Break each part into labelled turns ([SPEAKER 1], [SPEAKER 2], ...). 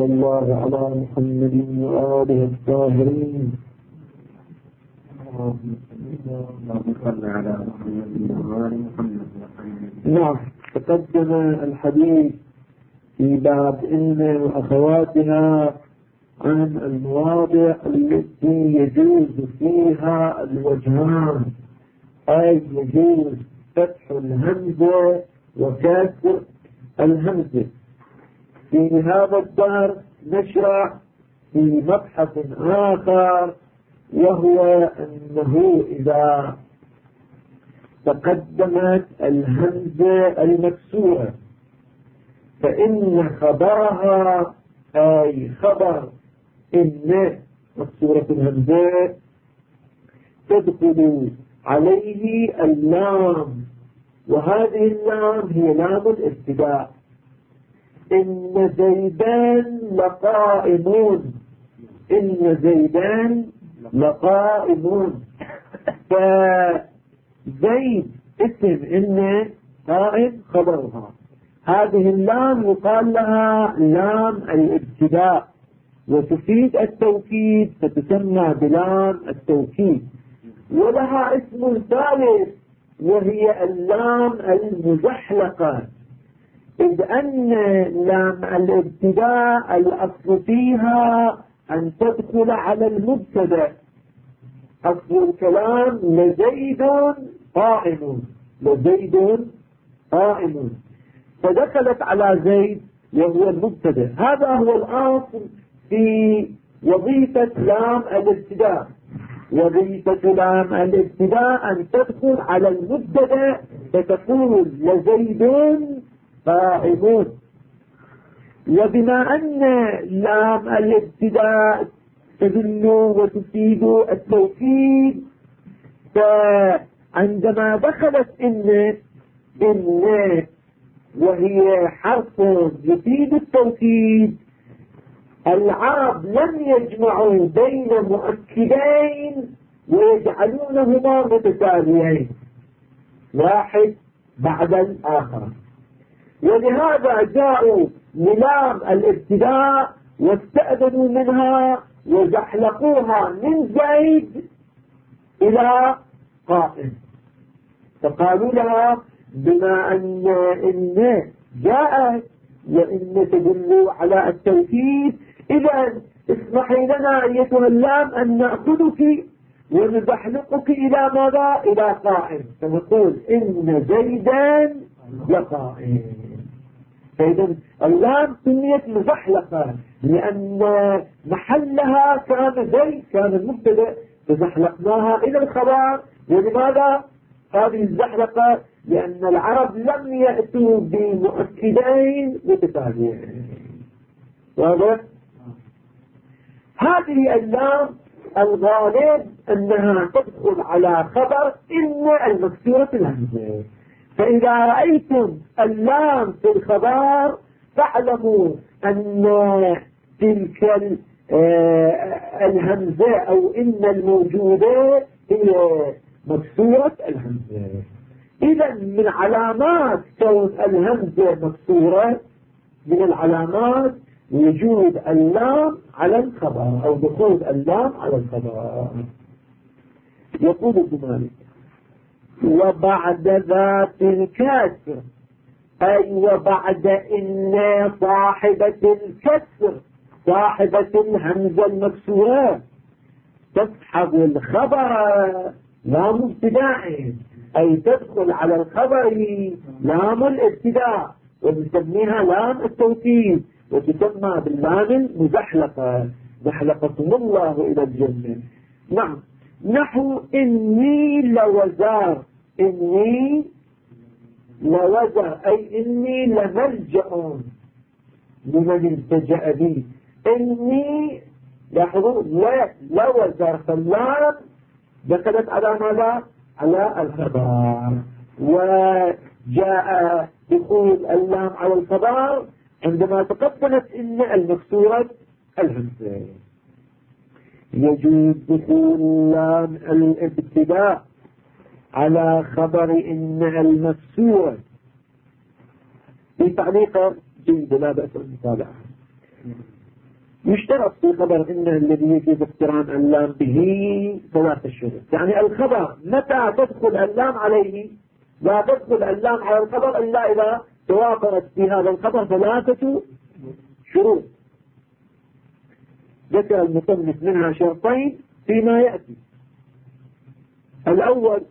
[SPEAKER 1] وصلى الله على محمد وآله الطاهرين. نعم، تقدم الحديث في باب إن وأخواتها عن المواضع التي يجوز فيها الوجهان، أي يجوز فتح الهمزة وكسر الهمزة. في هذا الدرس نشرع في مبحث آخر، وهو أنه إذا تقدمت الهمزة المكسورة فإن خبرها أي خبر إن مكسورة الهمزة تدخل عليه اللام، وهذه اللام هي لام الابتداء. إن زيدان لقائمون، إن زيدان لقائمون، فزيد اسم إن قائم خبرها. هذه اللام يقال لها لام الابتداء وتفيد التوكيد فتسمى بلام التوكيد. ولها اسم ثالث وهي اللام المزحلقة، إذ أن لام الابتداء الأصل فيها أن تدخل على المبتدأ. أصل الكلام لزيد قائم، لزيد قائم، فدخلت على زيد وهو المبتدأ. هذا هو الأصل في وظيفة لام الابتداء. وظيفة لام الابتداء أن تدخل على المبتدأ فتقول لزيد قائم. وبما أن لام الابتداء تدل وتفيد التوكيد، فعندما دخلت إن وهي حرف يفيد التوكيد، العرب لم يجمعوا بين مؤكدين ويجعلونهما متتاليين واحد بعد الآخر، ولهذا جاءوا للام الابتداء واستأذنوا منها وزحلقوها من زيد إلى قائم، فقالوا لها بما أن جاءت وإن تدل على التوكيد، إذا اسمحي لنا أيتها اللام أن نأخذك ونزحلقك إلى ماذا؟ إلى قائم، فنقول إن زيدا لقائم. فإذا اللام سميت مزحلقة لأن محلها كان زيد، كان المبتدأ، فزحلقناها إلى الخبر. ولماذا هذه الزحلقة؟ لأن العرب لم يأتوا بمؤكدين متتاليين. واضح؟ هذه اللام الغالب أنها تدخل على خبر إن المكسورة الهمزة، فإذا رأيتم اللام في الخبر فاعلموا أن تلك الهمزة أو إن الموجودة هي مكسورة الهمزة. إذا من علامات كون الهمزة مكسورة، من العلامات وجود اللام على الخبر أو دخول اللام على الخبر. يقول ابن مالك: وبعد ذات الكسر، أي وبعد إن صاحبة الكسر صاحبة الهمزة المكسورة تسحب الخبر لام ابتداء، أي تدخل على الخبر لام الابتداء، ونسميها لام التوكيد، وتسمى باللام المزحلقة، زحلقكم الله إلى الجنة. نعم، نحو إني لوزار، إني لوزر أي إني لملجأ لمن التجأ بي. إني لاحظوا لوزر، فاللام دخلت على ماذا؟ على الخبر، وجاء دخول اللام على الخبر عندما تقدمت إن المكسورة الهمزة. يجوز دخول لام الابتداء على خبر إن المكسورة. في تعليق جيد لا بأس بالمتابعة. يشترط في خبر إن الذي يجوز اقتران اللام به 3 شروط. يعني الخبر متى تدخل اللام عليه؟ لا تدخل اللام على الخبر إلا إذا توافرت في هذا الخبر 3 شروط ذكر المصنف منها شرطين فيما يأتي. الأول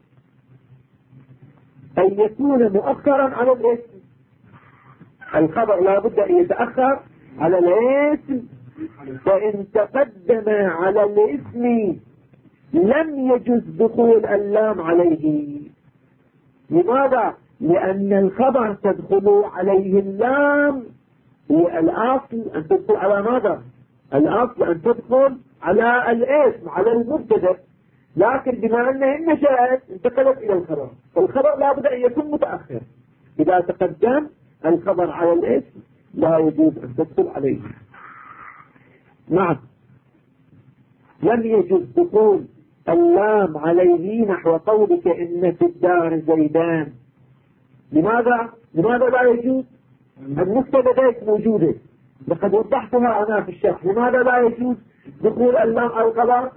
[SPEAKER 1] أن يكون مؤخرا على الاسم. الخبر لا بد أن يتأخر على الاسم، فإن تقدم على الاسم لم يجوز دخول اللام عليه. لماذا؟ لأن الخبر تدخل عليه اللام، والأصل أن تدخل على ماذا؟ الأصل أن تدخل على الاسم، على المبتدأ، لكن بما أنها نشأت انتقلت إلى الخبر، فالخبر لا بد أن يكون متأخر. إذا تقدم الخبر على الاسم لا يجوز أن تدخل عليه. نعم، لم يجوز دخول اللام عليه نحو قولك إن في الدار زيدان. لماذا لا يجوز؟ النقطة لديك موجودة، لقد وضحتها أنا في الشرح. لماذا لا يجوز دخول اللام على الخبر؟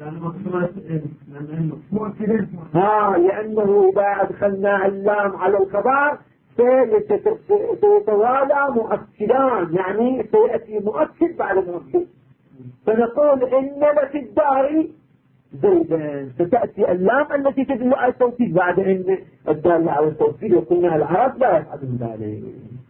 [SPEAKER 1] لأنه إذا أدخلنا اللام على الخبر سيتوالى مؤكدان، يعني سيأتي مؤكد بعد مؤكد. فنقول إن لفي الدار زيدان، ستأتي اللام التي تدل على التوكيد بعد إن الدالة على التوكيد، وقلنا العرب لا يفعلون ذلك.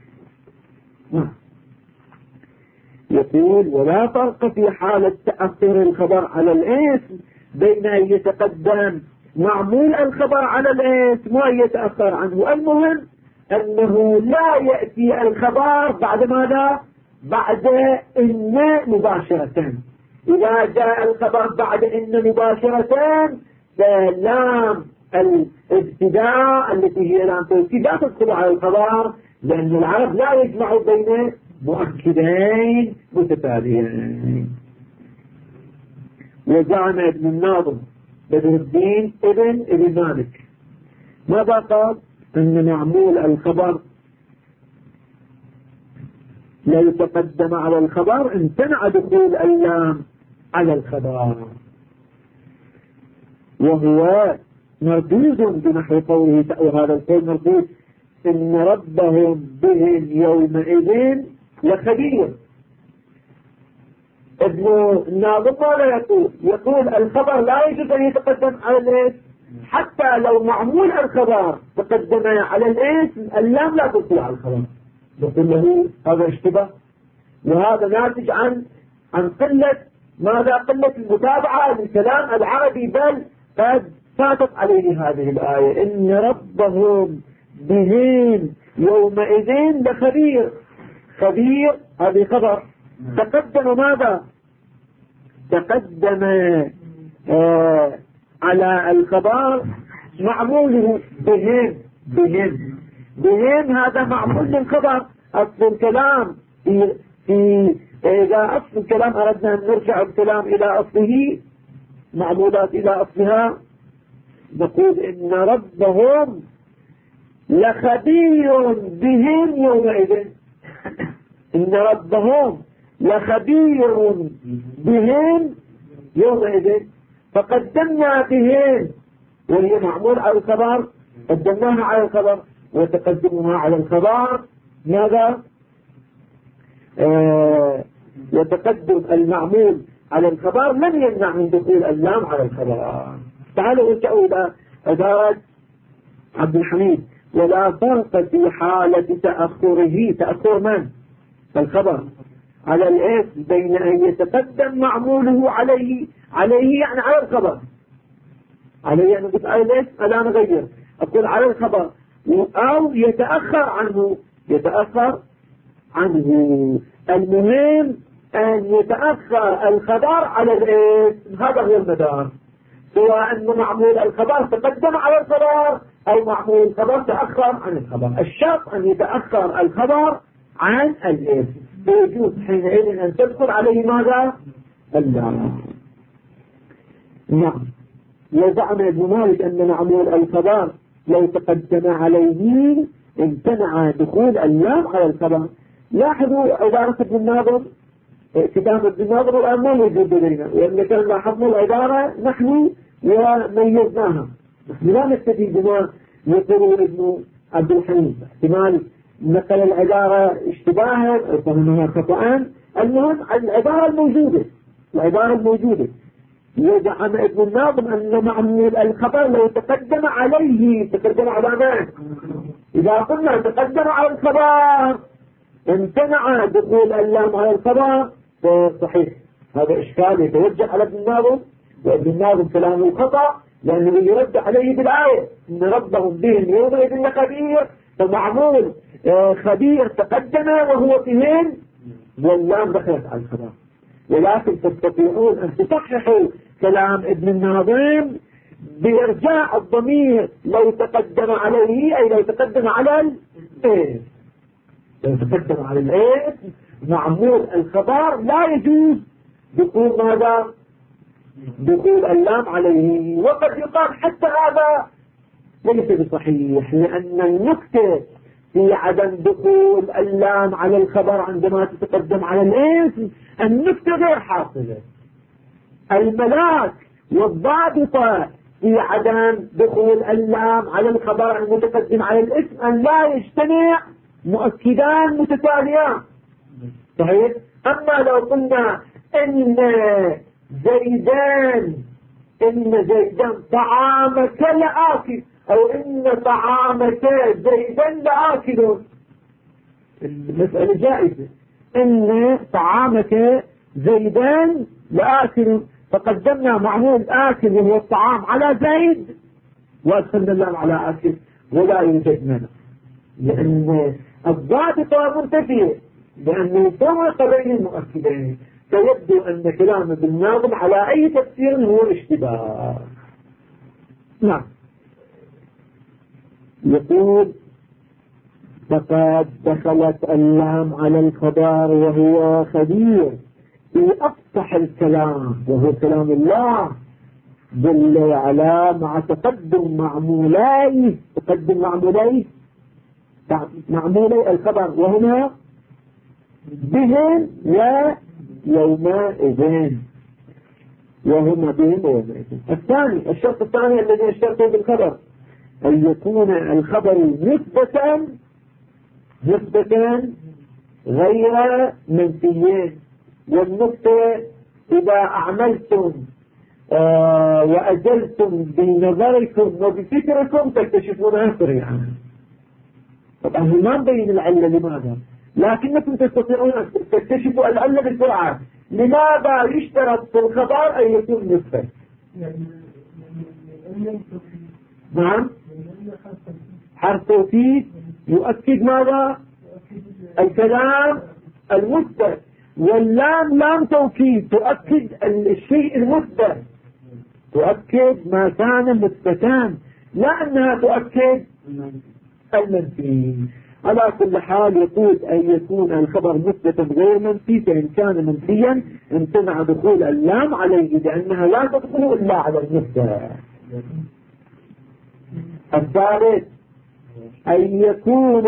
[SPEAKER 1] يقول ولا فرق في حالة تأثر الخبر على الاسم بين أن يتقدم معمول الخبر على الاسم وأن يتأخر عنه. المهم أنه لا يأتي الخبر بعد ماذا؟ بعد إن مباشرة. إذا جاء الخبر بعد إن مباشرة فلام الابتداء التي هي لام توكيد لا تدخل على الخبر، لأن العرب لا يجمع بين مؤكدين متتاليين. وزعم ابن الناظم بدر الدين ابن مالك ماذا قال؟ أن معمول الخبر لا يتقدم على الخبر امتنع دخول اللام على الخبر، وهو مردود بنحو قوله، وهذا القول مردود إن ربهم بهم يومئذ لخبير. ابن الناظم ماذا يقول الخبر لا يجوز أن يتقدم على الاسم، حتى لو معمول الخبر تقدم على الاسم اللام لا تدخل على الخبر. يقول له هذا اشتباه، وهذا ناتج عن قلة ماذا؟ قلة المتابعة للكلام العربي، بل قد فاتت عليه هذه الآية إن ربهم بهم يومئذ لخبير. خبير هذه خبر تقدم ماذا؟ تقدم على الخبر معموله بهم هذا معمول للخبر. أصل الكلام إذا أصل الكلام أردنا أن نرجع الكلام إلى أصله، معمولات إلى أصلها، نقول إن ربهم لخبير بهم يومئذ. إن ربهم لخبير بهم يومئذ، فقدمنا بهم وهي معمول على الخبر، قدمناها على الخبر، وتقدمها على الخبر ماذا؟ وتقدم المعمول على الخبر لم يمنع من دخول اللام على الخبر. تعالوا ارجعوا إلى عبارة عبد الحميد ولا فرق في حالة تأخر من؟ الخبر على الاسم بين أن يتقدم معموله عليه يعني على الخبر، عليه يعني قلت على الاسم لا نغير، أقول على الخبر، أو يتأخر عنه. المهم أن يتأخر الخبر على الاسم، هذا هو المدار، سواء أن معمول الخبر تقدم على الخبر أو معمول الخبر تأخر عن الخبر. الشرط أن يتأخر الخبر عن الاسم، فيجوز حينئذ أن تدخل عليه ماذا؟ اللام. نعم. وزعم ابن مالك أن معمول الخبر لو تقدم عليه امتنع دخول اللام على الخبر. لاحظوا عبارة ابن الناظم كتاب ابن الناظم الآن ما موجود لدينا، لأن كان لاحظنا العبارة نحن وميزناها، نحن لا نستفيد بما يقول ابن عبد الحميد، احتمال نقل العبارة اشتباها أو فهمها خطأ. المهم العبارة الموجودة يزعم ابن الناظم أن معنى الخبر لو تقدم عليه تقدم على من؟ إذا قلنا تقدم على الخبر امتنع دخول اللام على الخبر، صحيح هذا إشكال يتوجه على ابن الناظم، وابن الناظم كلامه خطأ لأنه يرد عليه بالآية إن ربهم بهم يومئذ لخبير، فمعمول خبير تقدم وهو فيهن واللام دخلت على الخبر. ولكن تستطيعون أن تصححوا كلام ابن الناظم بإرجاع الضمير لو تقدم عليه، أي لو تقدم على الإيه، لو تقدم على الإيه معمول الخبر لا يجوز دخول ماذا؟ دخول اللام عليه. وقد يقال حتى هذا ليس بصحيح، لأن النكتة في عدم دخول اللام على الخبر عندما تتقدم على الاسم النكتة غير حاصلة. الملاك والضابطة في عدم دخول اللام على الخبر المتقدم على الاسم أن لا يجتمع مؤكدان متتاليان، صحيح؟ أما لو قلنا إن زيدان طعامك لآكل، أو إن طعامك زيدا لآكل، المسألة جائزة. إن طعامك زيدان لآكل، فقدمنا معمول آكل وهو الطعام على زيد وأدخلنا اللام على آكل ولا يوجد منه، لأن الضابطة منتفية لأنه فرق بين المؤكدين. فيبدو أن كلام ابن الناظم على أي تفسير هو اشتباه. نعم. يقول فقد دخلت اللام على الخبر وهو خبير في أفصح الكلام وهو كلام الله جل وعلا مع تقدم معمولي الخبر وهنا بهم ويومئذ، وهما بهم ويومئذ. الثاني الشرط الثاني الذي اشترطه بالخبر أن يكون الخبر نسبة غير منفيين. والنقطة إذا أعملتم وأجلتم بنظركم وبفكركم تكتشفونها سريعا. طبعا ما نبين العلة لماذا، لكنكم تستطيعون أن تكتشفوا العلة بسرعة. لماذا يشترط في الخبر أن يكون نسبة؟ نعم، حرف توكيد يؤكد ماذا؟ الكلام المثبت، واللام لام توكيد تؤكد الشيء المثبت، تؤكد ما كان مثبتان، لا أنها تؤكد المنفي. على كل حال يقول أن يكون الخبر مثبتا غير منفي، فإن كان منفيا امتنع دخول اللام عليه لأنها لا تدخل إلا على المثبت. الثالث أن يكون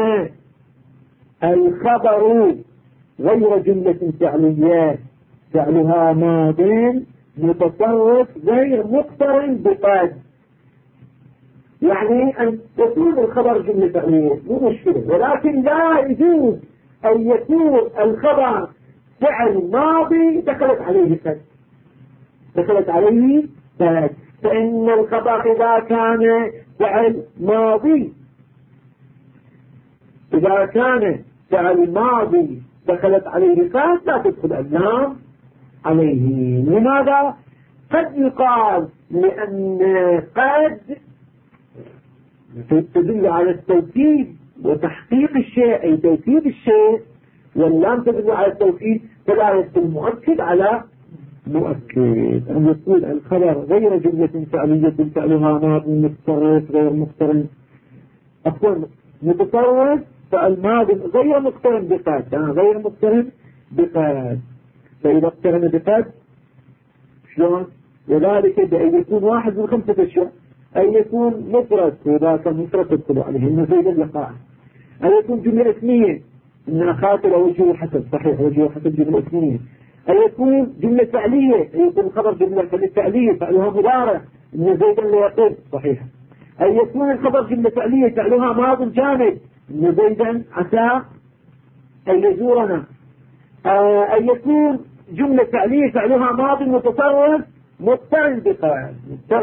[SPEAKER 1] الخبر غير جملة فعلية فعلها ماض متصرف غير مقترن بقد، يعني أن يكون الخبر جملة فعلية مو مشكلة، ولكن لا يجوز أن يكون الخبر فعل ماضي دخلت عليه قد، فإن الخبر إذا كان فعل ماضي دخلت عليه قد لا تدخل اللام عليه. لماذا؟ قد يقال لأن قد تدل على التوكيد وتحقيق الشيء، أي توكيد الشيء، واللام تدل على التوكيد، فلا يدخل مؤكد على مؤكد. أن يقول الخبر غير جملة فعلية فعلها ماض متصرف غير مقترن، متصرف فالماضي غير مقترن بقد، فإذا اقترن بقد شلون؟ وذلك بأن يكون واحد من 5 أشياء: أن يكون مفرد وذاك المفرد تدخل عليه إن زيد اللقاء، أن يكون جملة اسمية إن أخاطر وجه الحسد، صحيح وجه الحسد جملة اسمية، أن يكون جملة فعلية، أن يكون الخبر جملة فعلية فعلها مضارع، إن زيدا ليقف صحيح. أن يكون الخبر جملة فعلية فعلها ماض جامد، إن زيدا عسى أن يزورنا. أن يكون جملة فعلية فعلها ماض متصرف مقترن بقد.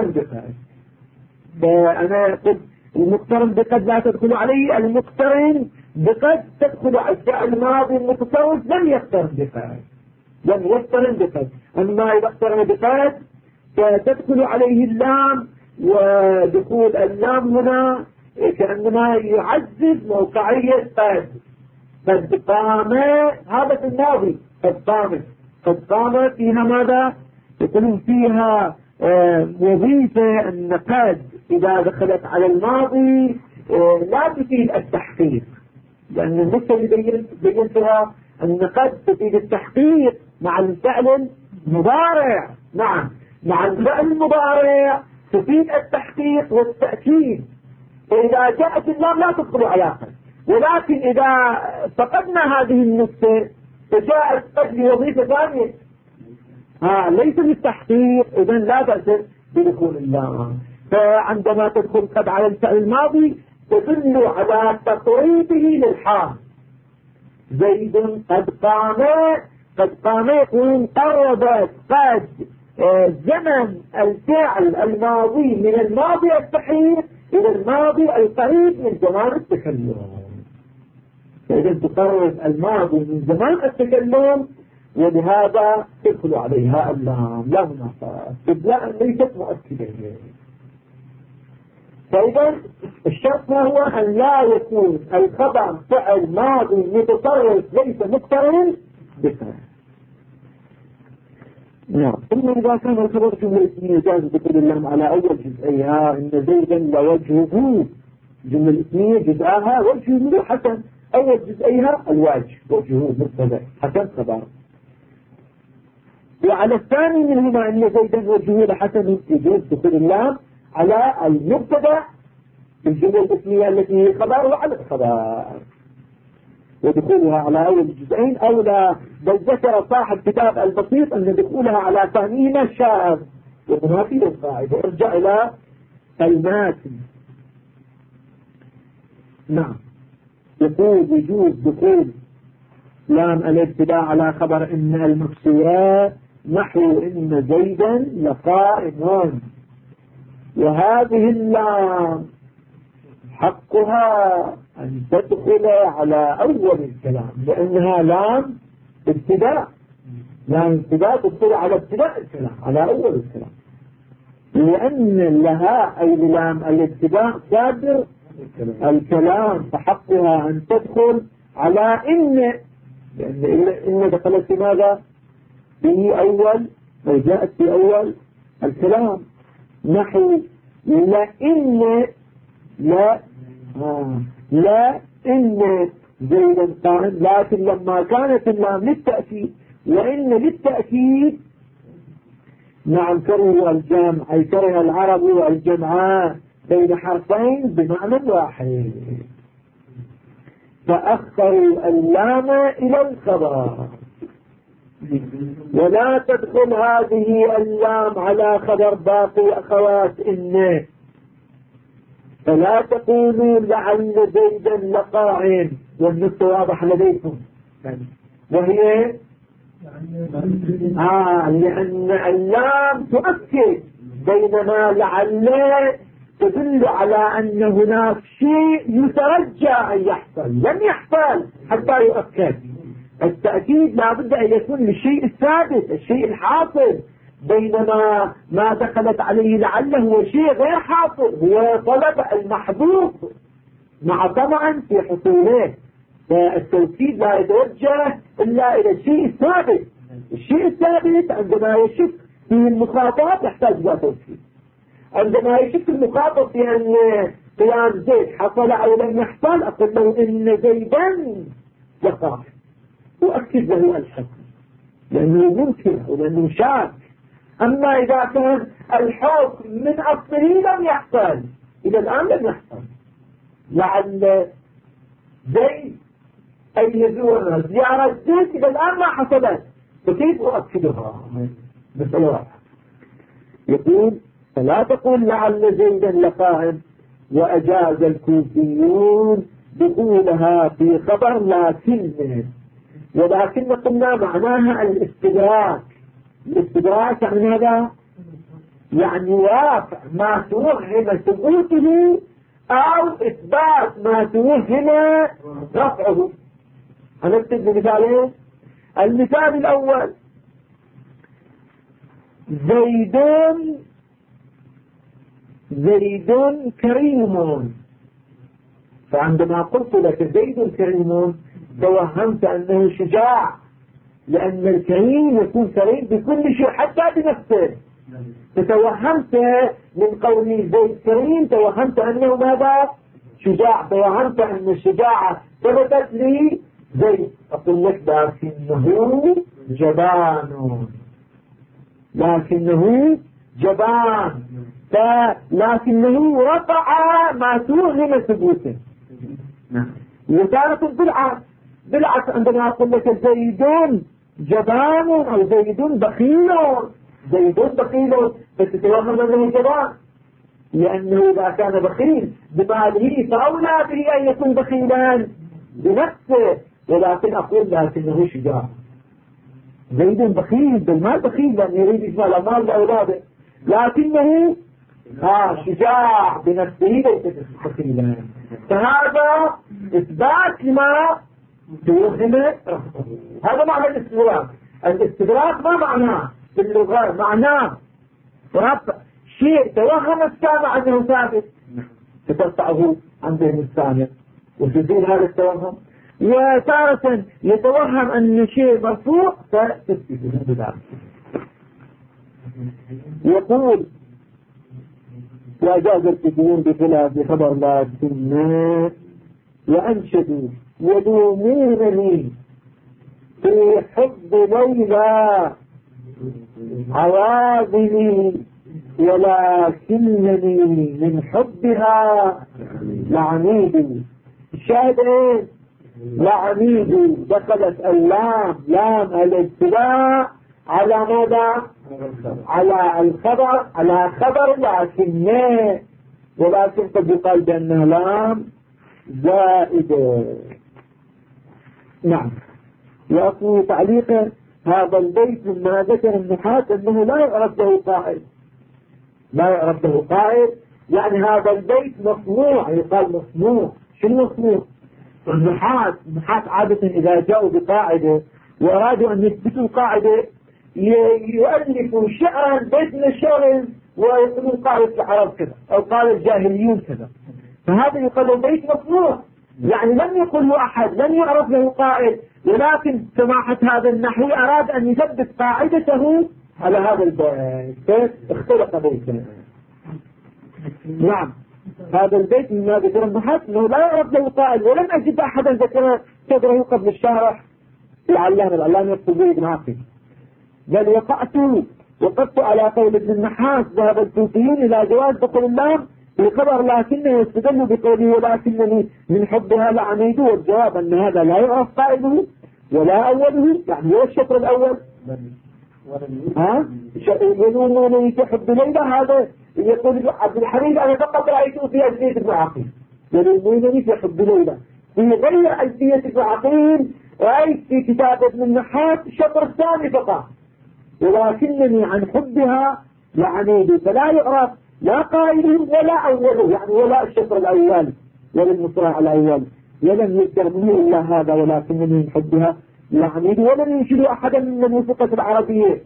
[SPEAKER 1] فأنا قلت المقترن بقد لا تدخل عليه، المقترن بقد تدخل على الفعل الماضي المتصرف لم يقترن بقد. أما إذا اقترن بقد فتدخل عليه اللام، ودخول اللام هنا كأنما يعزز موقعية قد قام. هذا في الماضي قد قام فيها ماذا؟ يقولون فيها وظيفة أن قد إذا دخلت على الماضي لا تفيد التحقيق، لأن النقطة اللي بينتها أن قد تفيد التحقيق مع الفعل المضارع. نعم، مع الفعل المضارع تفيد التحقيق والتأكيد. إذا جاءت اللام لا تدخل على قد، ولكن إذا فقدنا هذه النقطة فجاءت قد لوظيفة ثانية ليس للتحقيق، إذن لا بأس بدخول اللام. فعندما تدخل قد على الفعل الماضي تدل على تقريبه للحال. زيد قد قام يكون قربت قد زمن الفعل الماضي من الماضي الصحيح إلى الماضي القريب من زمان التكلم. فإذا تقرب الماضي من زمان التكلم، ولهذا تدخل عليها اللام لا منافاة، لا ليست مؤكدة. فإذا الشرط هو أن لا يكون الخبر فعل ماضي متصرف ليس مقترن بفعل. نعم. ثم إذا كان الخبر جملة اسمية جاز دخول اللام على أول جزئيها، إن زيدا لوجهه، جملة اسمية جزءها وجهه منه حسن، أول جزئيها الواجه وجهه مبتدأ حسن خبر. وعلى الثاني منهما أن زيدا وجهه لحسن يجوز دخول اللام على المبتدأ الجملة الاسمية التي هي خبر وعلى الخبر، ودخولها على أول الجزئين أولى. بل ذكر صاحب كتاب البسيط أن دخولها على ثانيهما شاذ، وهنا فيه القاعدة ارجع إلى الماتن. نعم، يقول يجوز دخول لام الابتداء على خبر إن المكسورات نحو إن زيدا لقائم، وهذه اللام حقها أن تدخل على أول الكلام، لأنها لام ابتداء. لام ابتداء تدخل على ابتداء الكلام، على أول الكلام، لأن لها أي لام الابتداء صادر الكلام، فحقها أن تدخل على إن، لأن إن دخلت في ماذا؟ في أول، وجاءت في أول الكلام. نحو لإن لا إن زيدا قائم، لكن لما كانت اللام للتأكيد وإن للتأكيد، نعم، كره الجمع أي كره العرب والجمع بين حرفين بمعنى واحد، فأخروا اللام إلى الخبر. ولا تدخل هذه اللام على خبر باقي أخوات إن، فلا تقولوا لعل زيدا لقائم، والنص واضح لديكم، وهي لأن اللام تؤكد، بينما لعل تدل على أن هناك شيء يترجى أن يحصل لم يحصل حتى يؤكد. التأكيد لا بد أن يكون للشيء الثابت، الشيء الحاصل، بينما ما دخلت عليه لعله هو شيء غير حاصل، هو طلب المحظوظ مع طمع في حصوله. فالتوكيد لا يتوجه إلا إلى الشيء الثابت. الشيء الثابت عندما يشك في المخاطب يحتاج إلى توكيد. عندما يشك المخاطب في أن قيام زيد حصل أو لم يحصل، أقول له إن زيدا لقائم، أؤكد له الحكم لأنه ممكن ولأنه شاك. أما إذا كان الحكم من أصله لم يحصل، إلى الآن لم يحصل، لعل زيد أن يزور زيارة زيد إلى الآن ما حصلت، فكيف أؤكدها؟ مسألة واحدة. يقول فلا تقول لعل زيدا لقائم، وأجاز الكوفيون دخولها في خبر ولكن قلنا معناها الاستدراك. الاستدراك يعني ماذا؟ يعني واقع ما توهم ثبوته أو إثبات ما توهم رفعه. هنكتب بمثالين. المثال الأول زيد كريم، فعندما قلت لك زيد كريم توهمت أنه شجاع، لأن الكريم يكون كريم بكل شيء حتى بنفسه. فتوهمت من قولي زيد كريم توهمت أنه ماذا؟ شجاع. توهمت أن الشجاعة ثبتت لي زيد. أقول لك لكنه جبان، لكنه رفع ما توهم ثبوته. وتارة بالعكس عندما أقول لك زيد جبان أو زيد بخيل فتتوهم أنه جبان، لأنه إذا كان بخيل بماله فأولى به أن يكون بخيلا بنفسه. ولكن أقول لكنه شجاع. زيد بخيل بالمال، بخيل لأن يريد إجمال المال لأولاده، لكنه شجاع بنفسه ليس بخيلا. فهذا إثبات لما توهم. هذا معنى الاستدراك. الاستدراك ما معناه في اللغة؟ معناه رفع شيء توهم السامع أنه ثابت فترفعه عن ذهن السامع وتزيل هذا التوهم. وتارة يتوهم أن شيء مرفوع فتثبته بذلك. يقول وأجاز الكثيرون بخلاف خبر لكن وأنشدوا يلومونني في حب ليلى عواذلي، ولكنني من حبها لعنيد. الشاهد ايه؟ لعنيد. دخلت اللام لام الابتلاء على ماذا؟ على الخبر، على خبر ولكن قد يقال بأنها لام زائدة. نعم. وأقول تعليقا هذا البيت مما ذكر النحاة أنه لا يعرف له قائل، يعني هذا البيت مصنوع. يقال مصنوع. شو المصنوع؟ النحاة عادة إذا جاءوا بقاعدة وأرادوا أن يثبتوا قاعدة يؤلفوا شعرا بيت من الشعر ويقولون قاعدة العرب كذا أو قال الجاهليون كذا. فهذا يقال البيت مصنوع، يعني لم يقله أحد، لم يعرف له قائل، ولكن سماحة هذا النحوي أراد أن يثبت قاعدته على هذا البيت اختلق بيته. نعم. هذا البيت مما ذكر النحاة أنه لا يعرف له قائل، ولم أجد أحدا ذكر صدره قبل الشارح العلامة يقصد ابن عاقل. بل وقفت على قول ابن النحاس ذهب الكوفيين إلى جواز دخول اللام في خبر لكنه يستدل بقوله ولكنني من حبها لعنيد. والجواب أن هذا لا يعرف قائله ولا أوله، يعني هو الشطر الأول. يقولون في حب ليلى، هذا يقول عبد الحميد أنا فقط رأيته في ألفية ابن عقيل. يقولون في حب ليلى في غير ألفية ابن عقيل، رأيت في كتاب ابن النحاس الشطر الثاني فقط ولكنني عن حبها لعنيد. فلا يعرف لا قائله ولا أوله، يعني ولا الشطر الأول ولا المصراع الأول، ولم يذكر منه إلا هذا ولكنني من حبها لعنيد. ولم ينشد أحدا من وثقة العربية.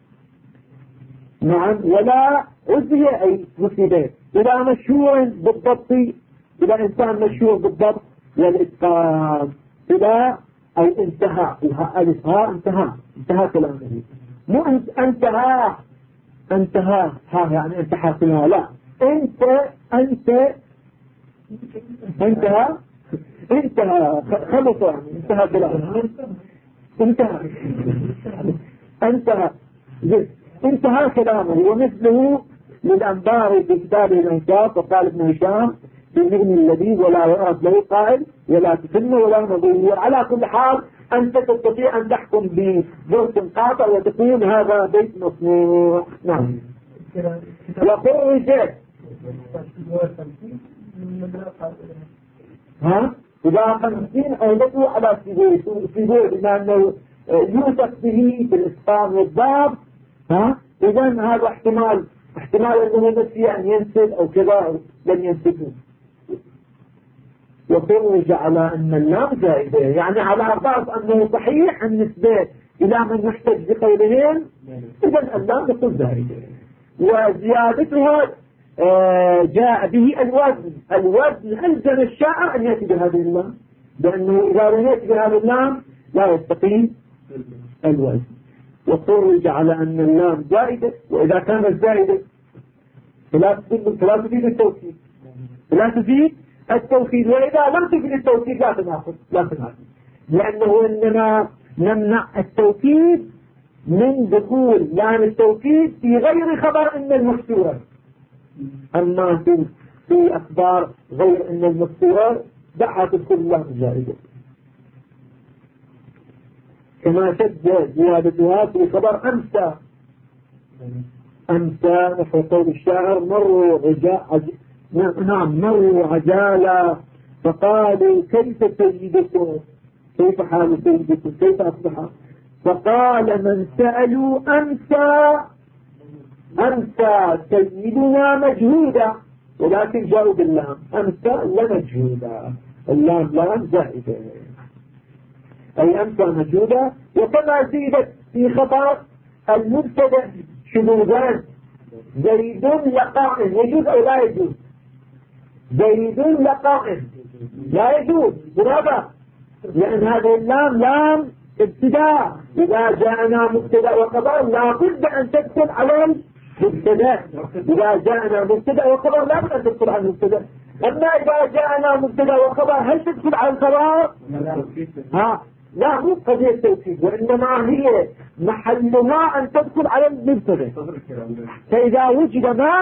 [SPEAKER 1] نعم. ولا عزية أي مسيدة إذا مشهور بالضبط، إذا إنسان مشهور بالضبط والإتقان، إذا أي انتهى الإسهاء انتهى كلامه، مو انتهى يعني انتهى كلامه، لا انتهى خلص، يعني انتهى كلامه، انتهى كلامه. ومثله للأنباري في كتابه الإنصاف وقال ابن هشام في النجم اللذيذ ولا يعرف له قائل ولا تسمى ولا نظير. على كل حال أنت تستطيع أن تحكم ببيت قاطع وتقول هذا بيت مصنوع. نعم. وخرجت إذا 50 أولته على سيبوه بما أنه يوثق به بالإسقام والضاب، إذن هذا احتمال أنه نسي أن ينسل أو كذا لن ينسله. وخرج على أن اللام زائدة، يعني على أساس أنه صحيح النسبة إلى من يحتج بقولهم، إذن اللام تكون زائدة. وزيادتها جاء به الوزن ألزم الشاعر أن يأتي بهذه اللام، لأنه إذا لم يأتي بهذه اللام لا يستقيم الوزن. وخرج على أن اللام زائدة، وإذا كانت زائدة فلا تفيد التوكيد، وإذا لم تفيد التوكيد لا تناقض، لأنه إنما نمنع التوكيد من دخول لام التوكيد في غير خبر إن المكسورة. أما في أخبار غير إن المكسورة دعها تدخل اللام الزائدة، كما شد زيادتها في خبر أمسى نحو قول الشاعر مروا عجالا فقالوا كيف سيدكم، كيف حال سيدكم، كيف أصبح؟ فقال من سألوا أمسى سيدنا مجهودا، ولكن جاءوا باللام أمسى لمجهودا، اللام لام زائدة أي أمسى مجهودا. وكما زيدت في خبر المبتدأ شذوذان، زيد لقائم يجوز أو لا يجوز؟ زيد لقائم لا يجوز. لماذا؟ لأن هذه اللام لام ابتداء، إذا جاءنا مبتدأ وخبر لا بد أن تدخل على المبتدأ، إذا جاءنا مبتدأ وخبر لا بد أن تدخل على المبتدأ. أما إذا جاءنا مبتدأ وخبر هل تدخل على الخبر؟ لا مو قضية التوكيد، وإنما هي محلها أن تدخل على المبتدأ. فإذا وجد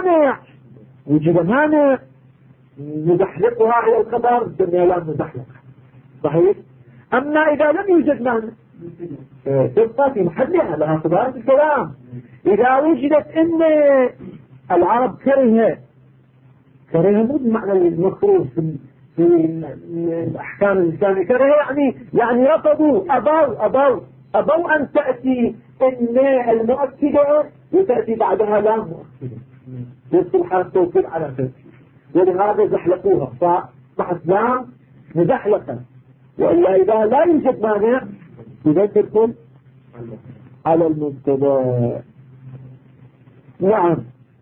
[SPEAKER 1] مانع نزحلقها على الخبر الدنيا لا نزحلق، صحيح. أما إذا لم يوجد مانع تبقى في محلها لها صدارة الكلام. إذا وجدت إن العرب كره مو بمعنى المكروه في الأحكام الإسلامية، كره يعني رفضوا أبوا أن تأتي إن المؤكدة وتأتي بعدها لا مؤكدة، يدخل حال توكيد على ذلك، ولهذا زحلقوها فصحت لام مزحلقة. وإلا إذا لا يوجد مانع إذا تدخل على المبتدأ. نعم.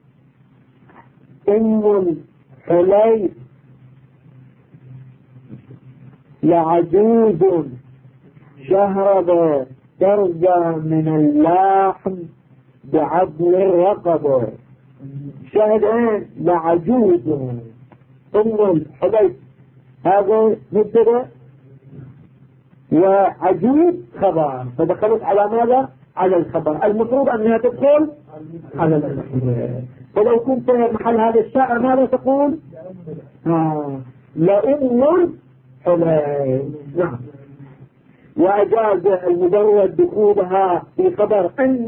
[SPEAKER 1] إن الحلي لعجوز شهرب ترجى من اللحم بعضل الرقبة. شاهدين لعجوز، إن الحلي هذا مبتدأ وعجوز خبر، فدخلت على ماذا؟ على الخبر، المفروض أنها تدخل على الخبر. فلو كنت محل هذا الشاعر ماذا تقول؟ لأم حلي. نعم. وأجاز المدرد دخولها في خبر أن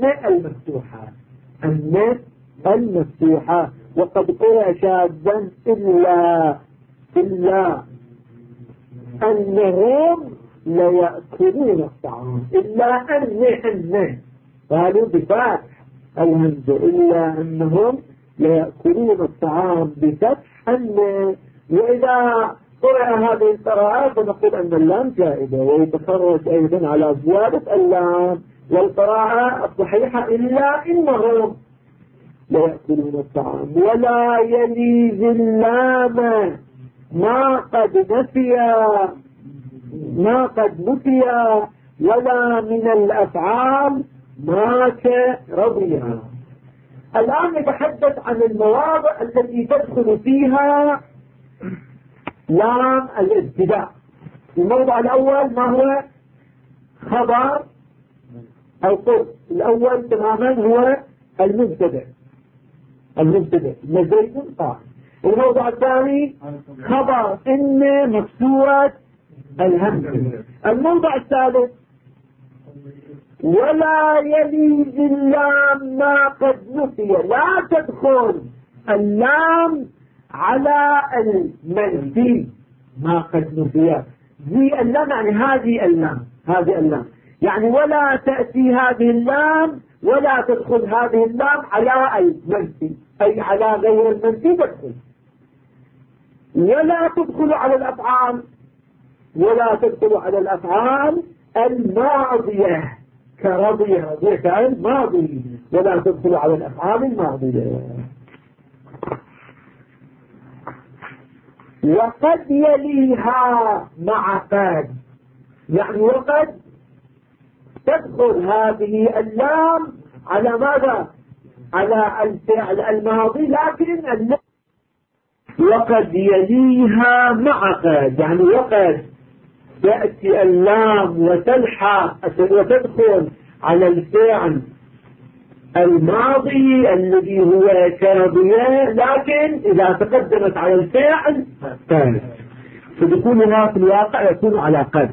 [SPEAKER 1] المفتوحة، وقد قرأ شاذا إلا أنهم ليأكلون الطعام، إلا أن قالوا بفتح الهمزة، إلا أنهم ليأكلون الطعام بفتح أن. وإذا قرأ هذه القراءات فنقول أن اللام زائدة، ويتخرج أيضا على زيادة اللام. والقراءة الصحيحة إلا إنهم ليأكلون الطعام، ولا يلي اللام ما قد نفي ولا من الأفعال ما كرضيها. الآن نتحدث عن المواضع التي تدخل فيها لام الابتداء. الموضع الأول ما هو؟ خبر أو قرب. الأول تماما هو المبتدأ زيد قائم. الموضع الثاني خبر إن مكسورة الهمزة. الموضع الثالث ولا يلي باللام ما قد نفي، لا تدخل اللام على المنفي ما قد نفي. ذي اللام يعني هذه اللام يعني ولا تأتي هذه اللام ولا تدخل هذه اللام على المنفي، أي على غير المنفي تدخل. ولا تدخل على الأفعال، ولا تدخل على الأفعال الماضية كرضي، هذه فعل ماضي، ولا تدخل على الأفعال الماضية. وقد يليها مع قد، يعني وقد تدخل هذه اللام على ماذا؟ على الفعل الماضي، لكن وقد يليها مع قد، يعني وقد تأتي اللام وتلحق وتدخل على الفعل الماضي الذي هو كرضية، لكن إذا تقدمت على الفعل فدخولها في الواقع يكون على قد.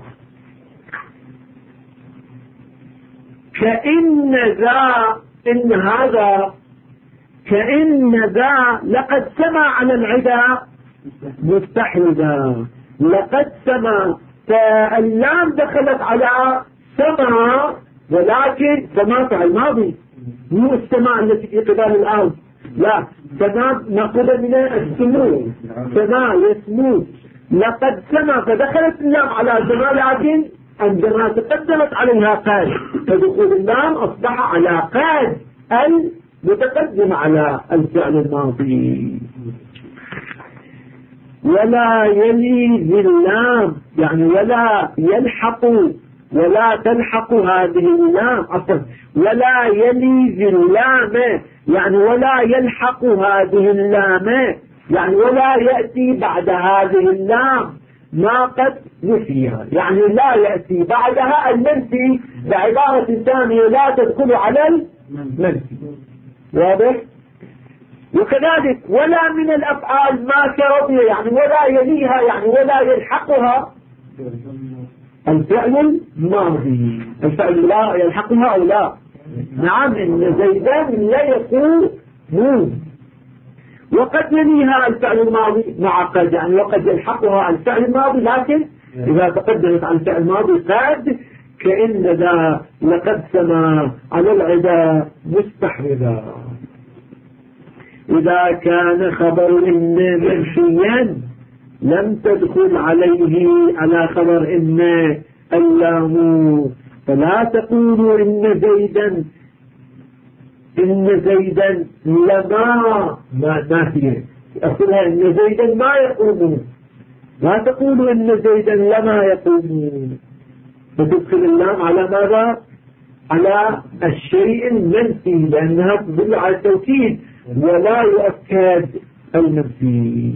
[SPEAKER 1] كأن ذا، إن هذا كأن ذا لقد سمع على العدا مستحوذا، لقد سمع، فاللام دخلت على سمع، ولكن سمع فعل ماضي، مو السماع التي في قبال الأرض، لا، سماع نأخذ من السمو، سماع يسمو. لقد سمع فدخلت اللام على سماع، لكن عندما تقدمت عليها قد فدخول اللام أصبح على قد المتقدم على الفعل الماضي. ولا يلي باللام، يعني ولا يلحق، ولا تلحق هذه اللام أصلا، ولا يلي باللام يعني ولا يلحق هذه اللام، يعني ولا يأتي بعد هذه اللام ما قد نفيها، يعني لا يأتي بعدها المنفي، بعبارة ثانية لا تدخل على المنفي. واضح؟ وكذلك ولا من الأفعال ما كرضي، يعني ولا يليها، يعني ولا يلحقها الفعل الماضي، الفعل لا يلحقها أو لا. نعم، إن زيدان لا يقول مو. وقد يليها الفعل الماضي مع قد، يعني وقد يلحقها الفعل الماضي، لكن إذا تقدمت عن الفعل الماضي قد، كأن ذا لقد سما على العدا مستحوذا. إذا كان خبر إن منفيا لم تدخل عليه على خبر إن اللام، فلا تقولوا إن زيدا لما ما فيه أصلها إن زيدا ما يقومون، لا تقولوا إن زيدا لما يقومون، فتدخل اللام على ماذا؟ على الشيء المنفي، لأنها تدل على التوكيد ولا يؤكد المنفي.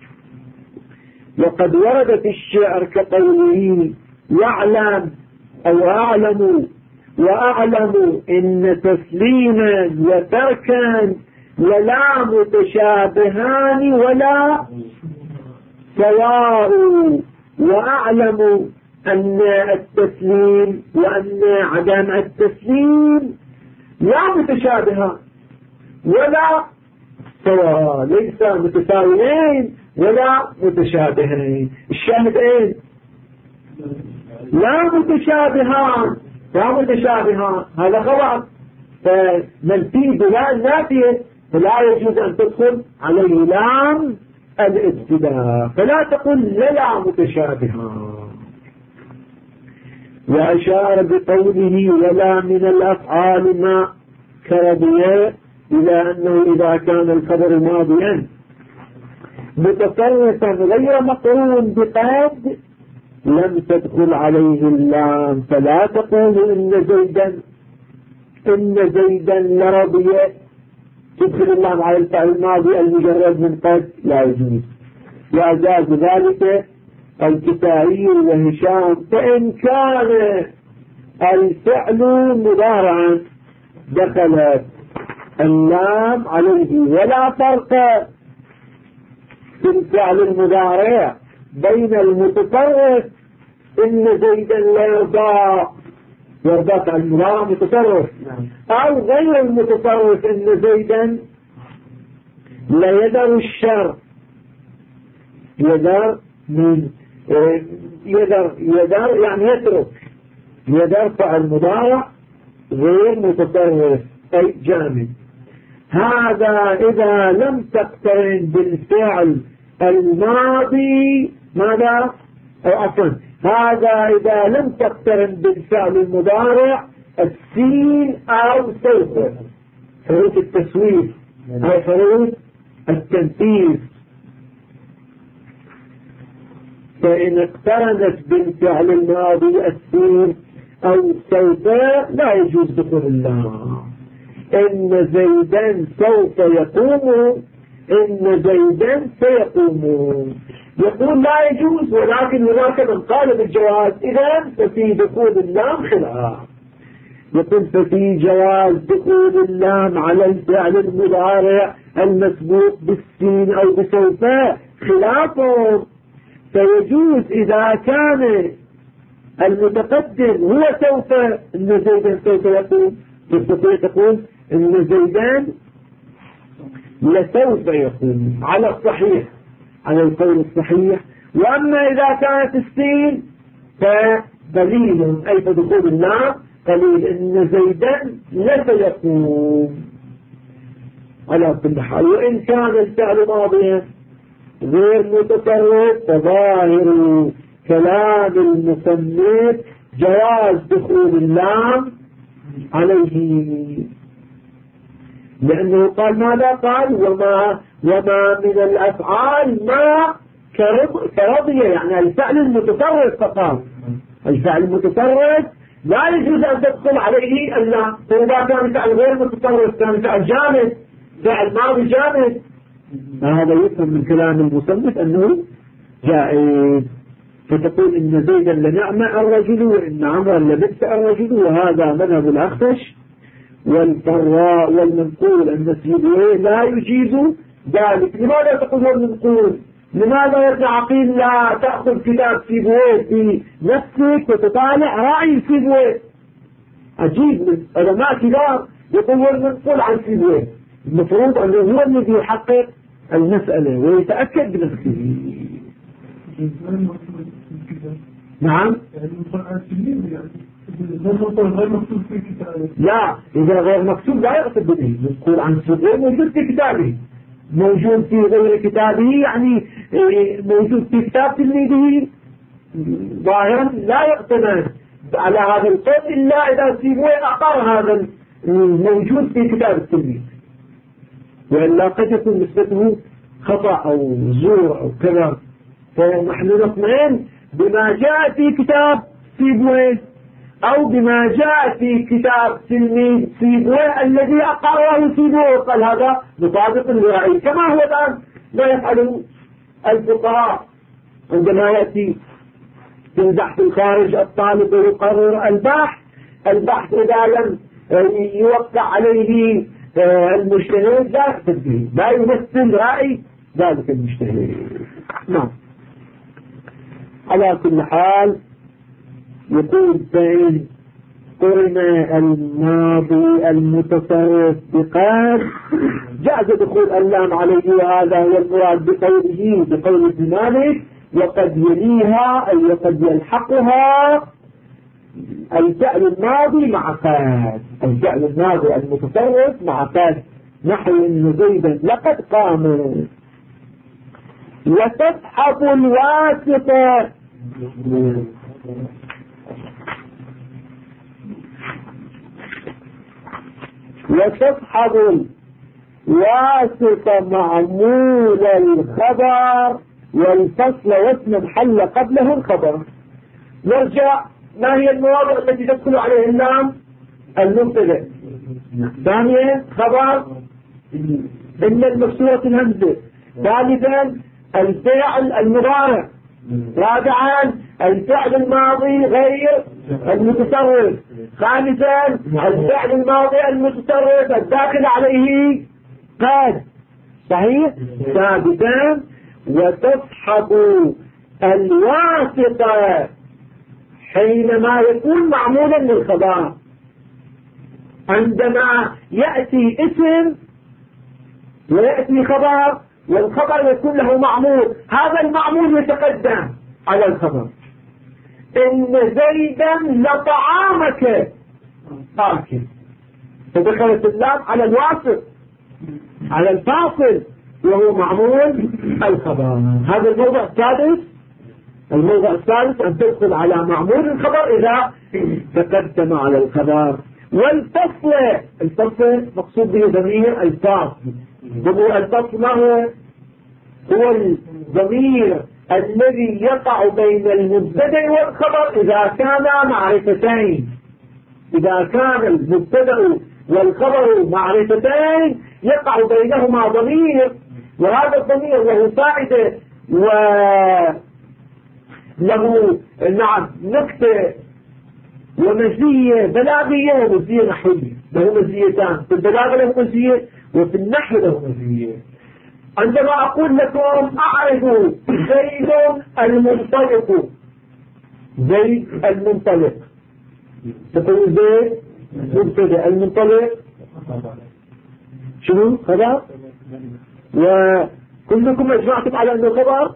[SPEAKER 1] وقد ورد في الشعر كقوله يعلم أو أعلم وأعلم إن تسليما وتركا ولا متشابهان ولا سواء، وأعلم أن التسليم وأن عدم التسليم لا متشابهان ولا سواء، ليس متساويين ولا متشابهين. الشاهد ايه؟ لا متشابهان، هذا غلط، فمنفي بلا النافية فلا يجوز أن تدخل عليه لام الابتداء، فلا تقل لا متشابهان. وأشار بقوله ولا من الأفعال ما كرضيه إلى أنه إذا كان الخبر ماضيا متصرفا غير مقرون بقيد لم تدخل عليه اللام، فلا تقول إن زيدا لرضي تدخل اللام على الفعل الماضي المجرد من قد، لا يجوز. وأجاز ذلك الكسائي وهشام، فإن كان الفعل مضارعا دخلت اللام عليه، ولا فرق في الفعل المضارع بين المتصرف إن زيدا لا يرضى وردات على المضارع متصرف، أو غير المتصرف إن زيدا لا يذر الشر، يذر من يذر يعني يترك، يذر فعل مضارع غير متصرف أي جامد. هذا إذا لم تقترن بالفعل الماضي ماذا؟ أو عفوا، هذا إذا لم تقترن بالفعل المضارع السين أو سوف، حروف التسويف أو حروف التنفيذ. فإن اقترنت بالفعل الماضي السين أو سوف لا يجوز دخول اللام. إن زيدا سوف يقوم، إن زيدا سيقوم، يقول لا يجوز، ولكن هناك من قال بالجواز. إذن ففي دخول اللام خلاف، يقول ففي جواز دخول اللام على الفعل المضارع المسبوق بالسين أو بسوف خلافه. فيجوز إذا كان المتقدم هو سوف، إن زيدا سوف يقوم، تستطيع تقول إن زيدان لسوف يقوم على الصحيح، على القول الصحيح. وأما إذا كانت السين فقليل، أي فدخول اللام قليل، إن زيدان لسيقوم على كل حال. وإن كان الفعل ماضيا غير متصرف فظاهر كلام المصنف جواز دخول اللام عليه، لأنه قال ماذا؟ قال وما من الأفعال ما كرضي، يعني الفعل المتصرف فقط، الفعل المتصرف لا يجوز أن تدخل عليه اللام. فإذا كان الفعل غير متصرف كان فعل جامد، فعل ماضي جامد، هذا يفهم من كلام المصنف أنه جائز. فتقول إن زيدا لنعم الرجل وإن عمرا لبئس الرجل، وهذا مذهب الأخفش والفراء والمنقول أن سيبويه لا يجيز ذلك. لماذا تقول المنقول؟ لماذا يرجع قيل لا تأخذ كتاب سيبويه في نفسك وتطالع رأي سيبويه؟ عجيب، من علماء كبار يقول المنقول عن سيبويه، المفروض أنه هو الذي يحقق المسألة ويتأكد بنفسه. نعم، لا، إذا غير مكتوب لا يقصد به. نقول عن سيبويه موجود في كتابه، موجود في غير كتابه، يعني موجود في كتاب تلميذه ظاهرا لا يقتنع على هذا القول إلا إذا سيبويه أقر هذا الموجود في كتاب التلميذ، وإلا قد يكون نسبته خطأ أو زور أو كذا. فنحن نطمئن بما جاء في كتاب سيبويه أو بما جاء في كتاب تلميذ سيبويه الذي أقره سيبويه، قال هذا مطابق لرأيه، كما هو الآن ما يفعل الفقهاء عندما يأتي في البحث الخارج الطالب ويقرر البحث إذا لم يوقع عليه المجتهد لا يقصد به، لا يمثل رأي ذلك المجتهد. نعم، على كل حال يقول فإن قرن الماضي المتصرف بقال جاز دخول اللام عليه، وهذا هو المراد بقول ابن مالك وقد يليها أي وقد يلحقها الفعل الماضي مع قاد، الفعل الماضي المتصرف مع قاد، نحو إن زيدا لقد قام. وتصحب الواسطة، وتصحب الواسطة معمول الخبر والفصل واسم حل قبله الخبر. نرجع، ما هي المواضع التي تدخل عليه اللام؟ المبتدأ، ثانيا خبر إن المكسورة الهمزة، ثالثا الفعل المضارع، رابعا الفعل الماضي غير المتصرف، خامسا الفعل الماضي المتصرف الداخل عليه قاد، صحيح؟ سادسا وتصحب الواسطة حينما يكون معمولا للخبر. عندما يأتي اسم ويأتي خبر والخبر يكون له معمول، هذا المعمول يتقدم على الخبر. إن زيدا لطعامك آكل، فدخلت اللام على الواصف على الفاصل وهو معمول الخبر. هذا الموضع السادس. الموضع الثالث أن تدخل على معمول الخبر إذا تقدم على الخبر. الفصل مقصود به ضمير الفاصل. ضمير الفصل ما هو؟ هو الضمير الذي يقع بين المبتدأ والخبر إذا كانا معرفتين. إذا كان المبتدأ والخبر معرفتين يقع بينهما ضمير، وهذا الضمير له فائدة وله نكتة ومزية بلاغية ومزية نحوية. له مزيتان، في البلاغة له مزية وفي النحو له مزية. عندما أقول لكم أعرف زيد المنطلق، زيد المنطلق، تقول زيد مبتدأ، المنطلق شنو خبر؟ وكلكم اجمعتم على انه خبر؟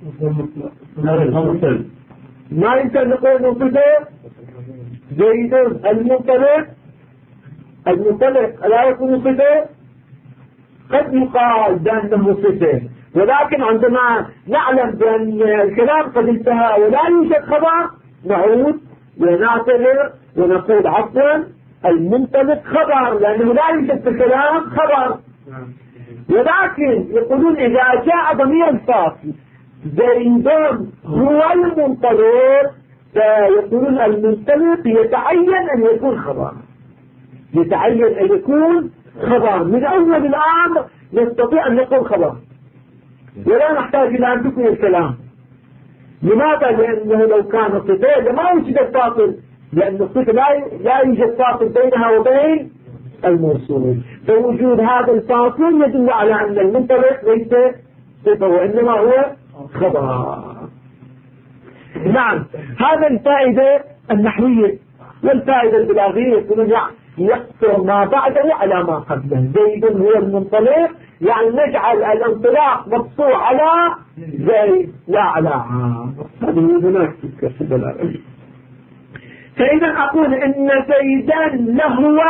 [SPEAKER 1] ما يمكن نقول مبتدأ. زيد المنطلق، المنطلق لا يكون مبتدأ. قد يقال بأنه صفة، ولكن عندما نعلم بأن الكلام قد انتهى ولا يوجد خبر نعود ونعتذر ونقول عفوا المنطلق خبر، لأنه لا يوجد في الكلام خبر. ولكن يقولون إذا جاء ضمير الفاصل زيد هو المنطلق، فيقولون المنطلق يتعين أن يكون خبر، يتعين أن يكون خبر. من أول الآن نستطيع أن نقول خبر ولا نحتاج إلى أن تكون الكلام. لماذا؟ لأنه لو كان صفة لما يوجد الفاصل، لأن الصفة لا يوجد فاصل بينها وبين الموصول. فوجود هذا الفاصل يدل على أن المنطلق ليس صفة وإنما هو خبر. نعم، هذا الفائدة النحوية. والفائدة البلاغية يقصر ما بعده على ما قبله. زيد هو المنطلق، يعني نجعل الانطلاق مقصور على زيد لا على عام. هذه هناك في البلاغة. فإذا أقول إن زيدا لهو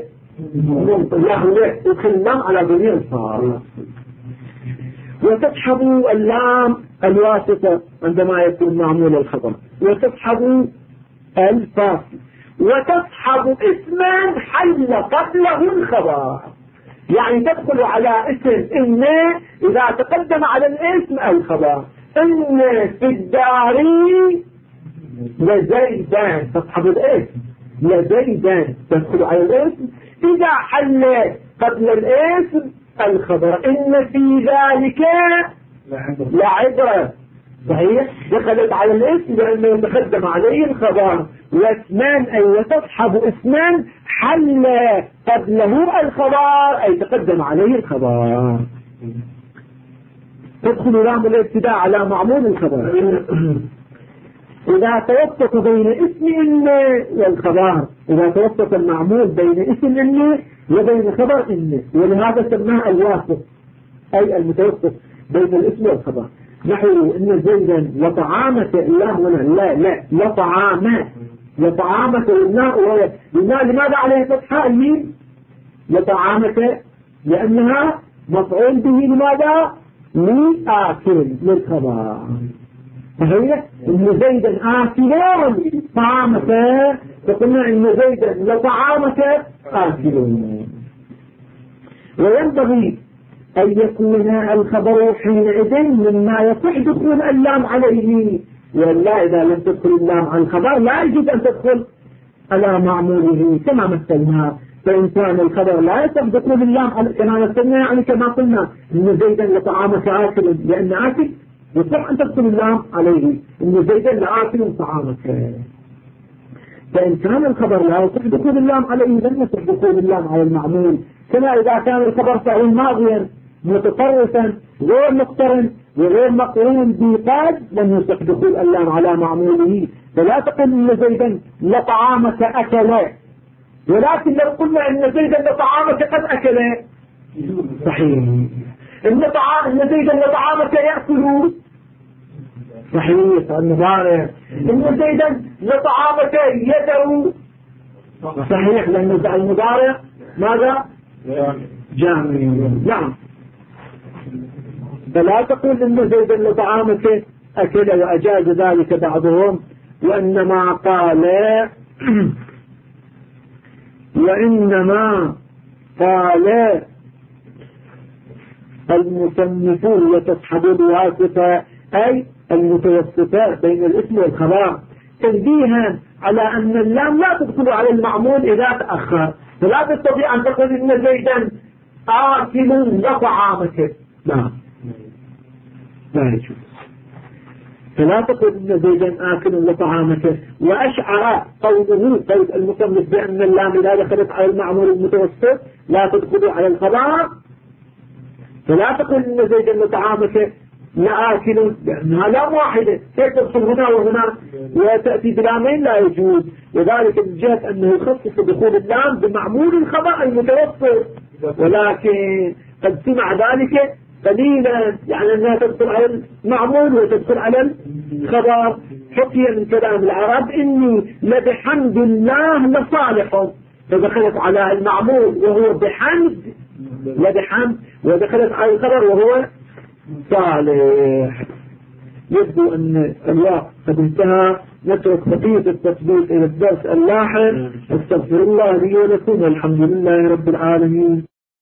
[SPEAKER 1] يتكلم على ضمير الفاصل. وتسحب اللام الواسطة عندما يكون معمول الخبر، وتسحب الفاصل، وتسحب اسما حل قبله الخبر. يعني تدخل على اسم إن إذا تقدم على الاسم الخبر. إن في الدار لزيدان، تسحب الاسم لزيدان، تدخل على الاسم إذا حل قبل الاسم الخبر. إن في ذلك لعبرة، صحيح، دخلت على الاسم لأنه يتقدم عليه الخبر. واسمان أي وتصحب اسمان حل قبله الخبر أي تقدم عليه الخبر. تدخل لام الابتداء على معمول الخبر إذا توسط بين اسم إن والخبر، إذا توسط المعمول بين اسم إن وبين خبر إن، ولهذا سماه الواسط أي المتوسط بين الاسم والخبر. نحو إن زيدا لطعامة، لا هنا لا لطعامة، لطعامة الماء. لماذا عليه فتحة الميم؟ لطعامة لأنها مفعول به. لماذا؟ لآكل للخبر. فهي إن زيدا آكلون طعامة، فقلنا إن زيدا لطعامة آكلون. وينبغي أن يكون الخبر حينئذ مما يصح دخول اللام عليه، ولا إذا لم تدخل اللام على الخبر لا يجب أن تدخل على معموله كما مثلنا. فإن كان الخبر لا يصح دخول اللام كما مثلنا، يعني كما قلنا إن زيدا لطعامك آكل، لأن آكل يصح أن تدخل اللام عليه. إن زيدا لآكل طعامك. فإن كان الخبر لا يصح دخول اللام عليه لم يصح دخول اللام على المعمول. كما إذا كان الخبر فعل ماضيا متطرفا غير مقترن وغير مقرون بقد لم يصح دخول اللام على معموله. فلا تقل إن زيدا لطعامك أكل، ولكن لو قلنا إن زيدا لطعامك قد أكل صحيح. إن زيدا لطعامك يأكل صحيح المضارع. إن زيدا لطعامك يده صحيح، لأن المضارع ماذا؟ جامع. نعم. فلا تقول إن زيدا لطعامك أكل وأجاز ذلك بعضهم، وإنما قال المصنفون وتصحبوا الواسطة أي المتوسطات بين الاسم والخبر، تنبيها على أن اللام لا تدخل على المعمول إذا تأخر. فلا تستطيع أن تقول إن زيدا آكل لطعامك، لا يجوز. فلا تقول إن زيدا آكل لطعامك. وأشعر قول المصنف بأن اللام إذا دخلت على المعمول المتوسط لا تدخل على الخبر. فلا تقول إن زيدا لطعامك لآكل، لأنها لام واحدة، كيف تدخل هنا وهنا وتأتي بلامين؟ لا يجوز. وذلك من جهة أنه يخصص دخول اللام بمعمول الخبر المتوسط، ولكن قد سمع ذلك قليلا، يعني أنها تدخل على المعمول وتدخل على الخبر. حكي من كلام العرب إني لبحمد الله لصالح، فدخلت على المعمول وهو بحمد لبحمد، ودخلت على الخبر وهو صالح. يبدو أن الوقت قد انتهى، نترك بقية التثبيت إلى الدرس اللاحق. استغفر الله لي ولكم، والحمد لله رب العالمين.